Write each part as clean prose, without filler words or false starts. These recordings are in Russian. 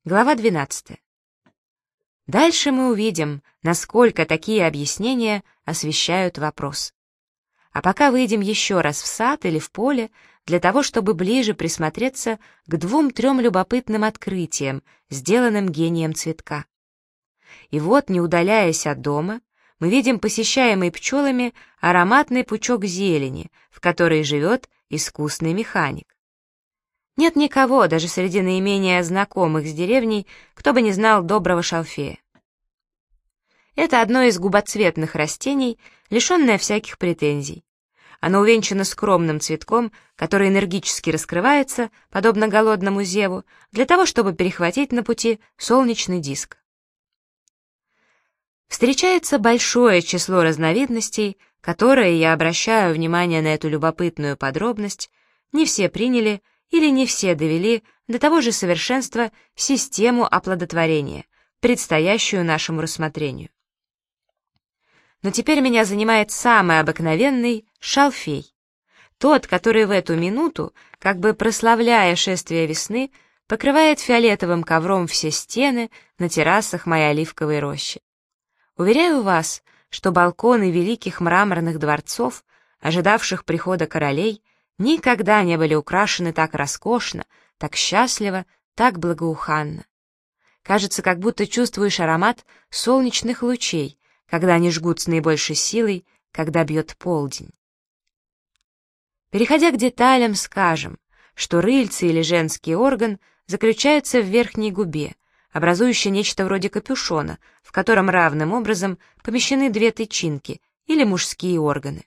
Глава 12. Дальше мы увидим, насколько такие объяснения освещают вопрос. А пока выйдем еще раз в сад или в поле, для того, чтобы ближе присмотреться к 2-3 любопытным открытиям, сделанным гением цветка. И вот, не удаляясь от дома, мы видим посещаемый пчелами ароматный пучок зелени, в которой живет искусный механик. Нет никого, даже среди наименее знакомых с деревней, кто бы не знал доброго шалфея. Это одно из губоцветных растений, лишенное всяких претензий. Оно увенчано скромным цветком, который энергически раскрывается, подобно голодному зеву, для того, чтобы перехватить на пути солнечный диск. Встречается большое число разновидностей, которые, я обращаю внимание на эту любопытную подробность, не все приняли или не все довели до того же совершенства систему оплодотворения, предстоящую нашему рассмотрению. Но теперь меня занимает самый обыкновенный шалфей, тот, который в эту минуту, как бы прославляя шествие весны, покрывает фиолетовым ковром все стены на террасах моей оливковой рощи. Уверяю вас, что балконы великих мраморных дворцов, ожидавших прихода королей, никогда не были украшены так роскошно, так счастливо, так благоуханно. Кажется, как будто чувствуешь аромат солнечных лучей, когда они жгут с наибольшей силой, когда бьет полдень. Переходя к деталям, скажем, что рыльце или женский орган заключается в верхней губе, образующей нечто вроде капюшона, в котором равным образом помещены 2 тычинки или мужские органы.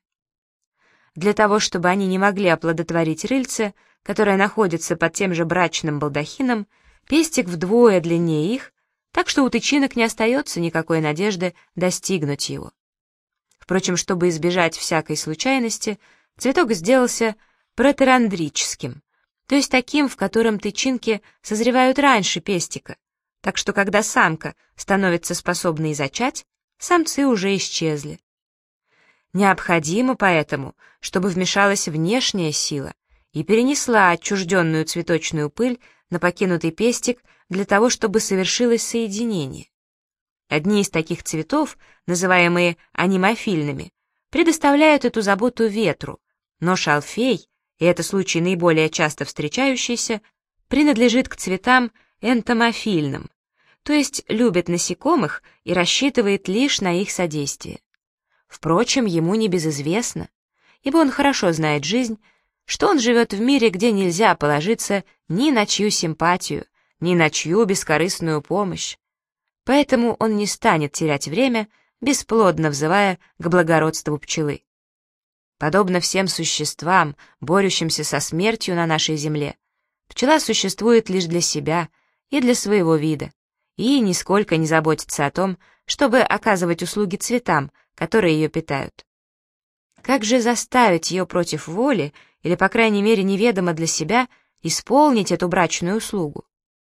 Для того, чтобы они не могли оплодотворить рыльце, которое находится под тем же брачным балдахином, пестик вдвое длиннее их, так что у тычинок не остается никакой надежды достигнуть его. Впрочем, чтобы избежать всякой случайности, цветок сделался протерандрическим, то есть таким, в котором тычинки созревают раньше пестика, так что когда самка становится способной зачать, самцы уже исчезли. Необходимо поэтому, чтобы вмешалась внешняя сила и перенесла отчужденную цветочную пыль на покинутый пестик для того, чтобы совершилось соединение. Одни из таких цветов, называемые анимофильными, предоставляют эту заботу ветру, но шалфей, и это случай наиболее часто встречающийся, принадлежит к цветам энтомофильным, то есть любит насекомых и рассчитывает лишь на их содействие. Впрочем, ему не безизвестно, ибо он хорошо знает жизнь, что он живет в мире, где нельзя положиться ни на чью симпатию, ни на чью бескорыстную помощь. Поэтому он не станет терять время, бесплодно взывая к благородству пчелы. Подобно всем существам, борющимся со смертью на нашей земле, пчела существует лишь для себя и для своего вида, и нисколько не заботится о том, чтобы оказывать услуги цветам, которые ее питают. Как же заставить ее против воли, или, по крайней мере, неведомо для себя, исполнить эту брачную услугу?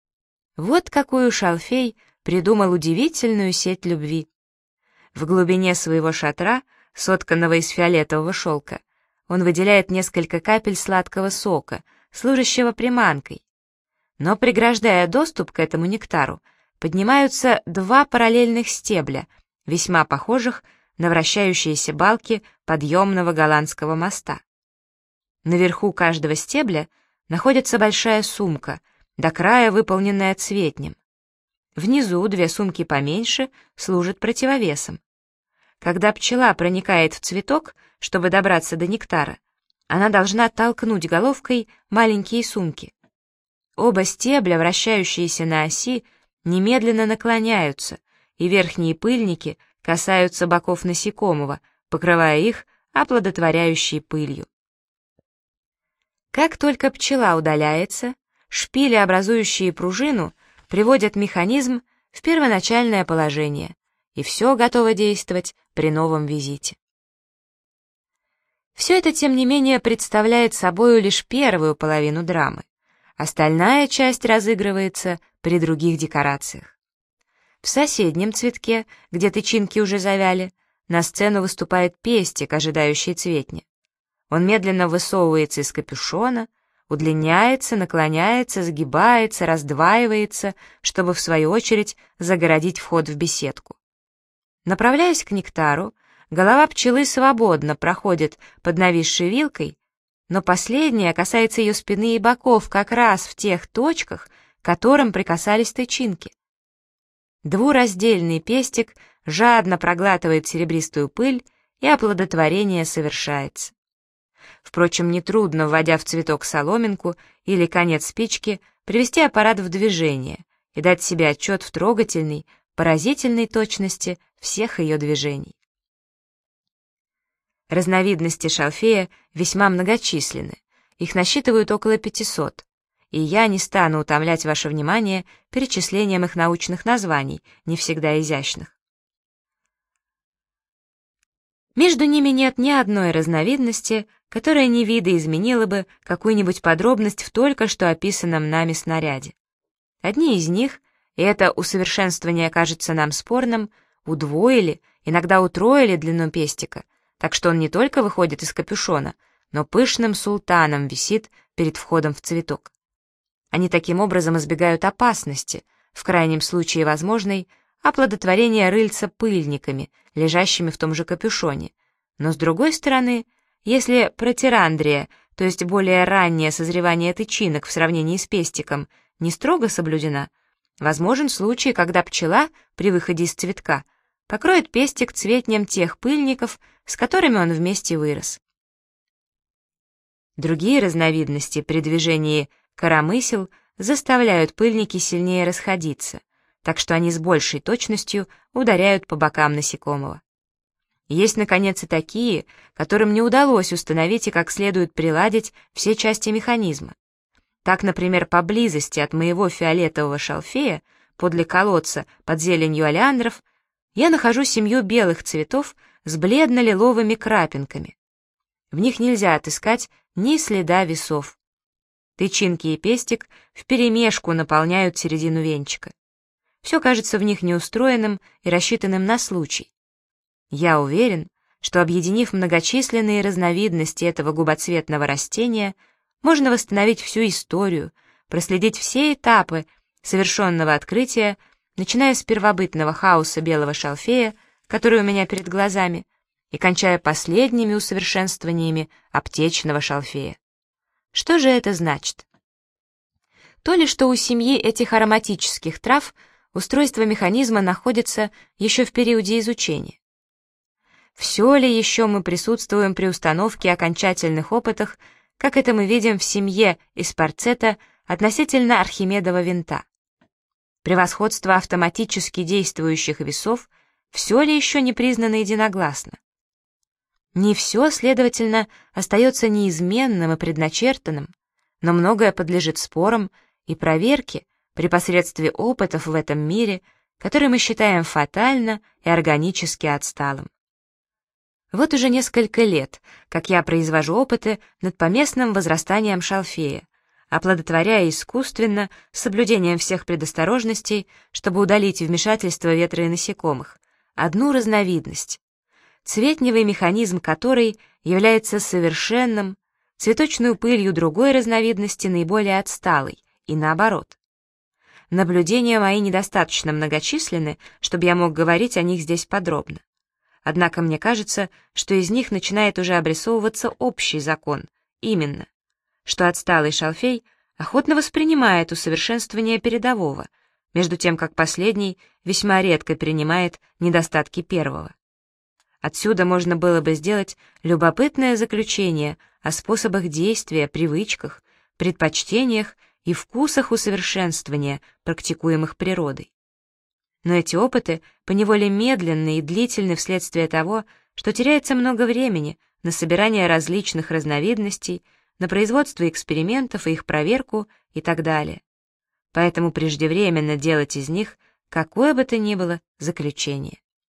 Вот какую шалфей придумал удивительную сеть любви. В глубине своего шатра, сотканного из фиолетового шелка, он выделяет несколько капель сладкого сока, служащего приманкой. Но, преграждая доступ к этому нектару, поднимаются 2 параллельных стебля, весьма похожих на вращающиеся балки подъемного голландского моста. Наверху каждого стебля находится большая сумка, до края выполненная цветнем. Внизу 2 сумки поменьше служат противовесом. Когда пчела проникает в цветок, чтобы добраться до нектара, она должна толкнуть головкой маленькие сумки. Оба стебля, вращающиеся на оси, немедленно наклоняются, и верхние пыльники касаются боков насекомого, покрывая их оплодотворяющей пылью. Как только пчела удаляется, шпили, образующие пружину, приводят механизм в первоначальное положение, и все готово действовать при новом визите. Все это, тем не менее, представляет собою лишь первую половину драмы. Остальная часть разыгрывается при других декорациях. В соседнем цветке, где тычинки уже завяли, на сцену выступает пестик, ожидающий цветня. Он медленно высовывается из капюшона, удлиняется, наклоняется, сгибается, раздваивается, чтобы в свою очередь загородить вход в беседку. Направляясь к нектару, голова пчелы свободно проходит под нависшей вилкой, но последняя касается ее спины и боков как раз в тех точках, к которым прикасались тычинки. Двураздельный пестик жадно проглатывает серебристую пыль, и оплодотворение совершается. Впрочем, нетрудно, вводя в цветок соломинку или конец спички, привести аппарат в движение и дать себе отчет в трогательной, поразительной точности всех ее движений. Разновидности шалфея весьма многочисленны, их насчитывают около 500, и я не стану утомлять ваше внимание перечислением их научных названий, не всегда изящных. Между ними нет ни одной разновидности, которая не видоизменила бы какую-нибудь подробность в только что описанном нами снаряде. Одни из них, и это усовершенствование кажется нам спорным, удвоили, иногда утроили длину пестика, так что он не только выходит из капюшона, но пышным султаном висит перед входом в цветок. Они таким образом избегают опасности, в крайнем случае возможной, оплодотворения рыльца пыльниками, лежащими в том же капюшоне. Но с другой стороны, если протирандрия, то есть более раннее созревание тычинок в сравнении с пестиком, не строго соблюдена, возможен случай, когда пчела при выходе из цветка покроет пестик цветнем тех пыльников, с которыми он вместе вырос. Другие разновидности при движении коромысел заставляют пыльники сильнее расходиться, так что они с большей точностью ударяют по бокам насекомого. Есть, наконец, и такие, которым не удалось установить и как следует приладить все части механизма. Так, например, поблизости от моего фиолетового шалфея, подле колодца под зеленью олеандров, я нахожу семью белых цветов с бледно-лиловыми крапинками. В них нельзя отыскать ни следа весов. Тычинки и пестик вперемешку наполняют середину венчика. Все кажется в них неустроенным и рассчитанным на случай. Я уверен, что, объединив многочисленные разновидности этого губоцветного растения, можно восстановить всю историю, проследить все этапы совершенного открытия, начиная с первобытного хаоса белого шалфея, который у меня перед глазами, и кончая последними усовершенствованиями аптечного шалфея. Что же это значит? То ли, что у семьи этих ароматических трав устройство механизма находится еще в периоде изучения. Все ли еще мы присутствуем при установке окончательных опытах, как это мы видим в семье из Парцета относительно Архимедова винта? Превосходство автоматически действующих весов все ли еще не признано единогласно? Не все, следовательно, остается неизменным и предначертанным, но многое подлежит спорам и проверке при посредстве опытов в этом мире, который мы считаем фатально и органически отсталым. Вот уже несколько лет, как я произвожу опыты над поместным возрастанием шалфея, оплодотворяя искусственно, с соблюдением всех предосторожностей, чтобы удалить вмешательство ветра и насекомых, одну разновидность, цветневый механизм которой является совершенным, цветочную пылью другой разновидности наиболее отсталой, и наоборот. Наблюдения мои недостаточно многочисленны, чтобы я мог говорить о них здесь подробно. Однако мне кажется, что из них начинает уже обрисовываться общий закон, именно, что отсталый шалфей охотно воспринимает усовершенствование передового, между тем как последний весьма редко принимает недостатки первого. Отсюда можно было бы сделать любопытное заключение о способах действия, привычках, предпочтениях и вкусах усовершенствования, практикуемых природой. Но эти опыты поневоле медленны и длительны вследствие того, что теряется много времени на собирание различных разновидностей, на производство экспериментов и их проверку и так далее. Поэтому преждевременно делать из них какое бы то ни было заключение.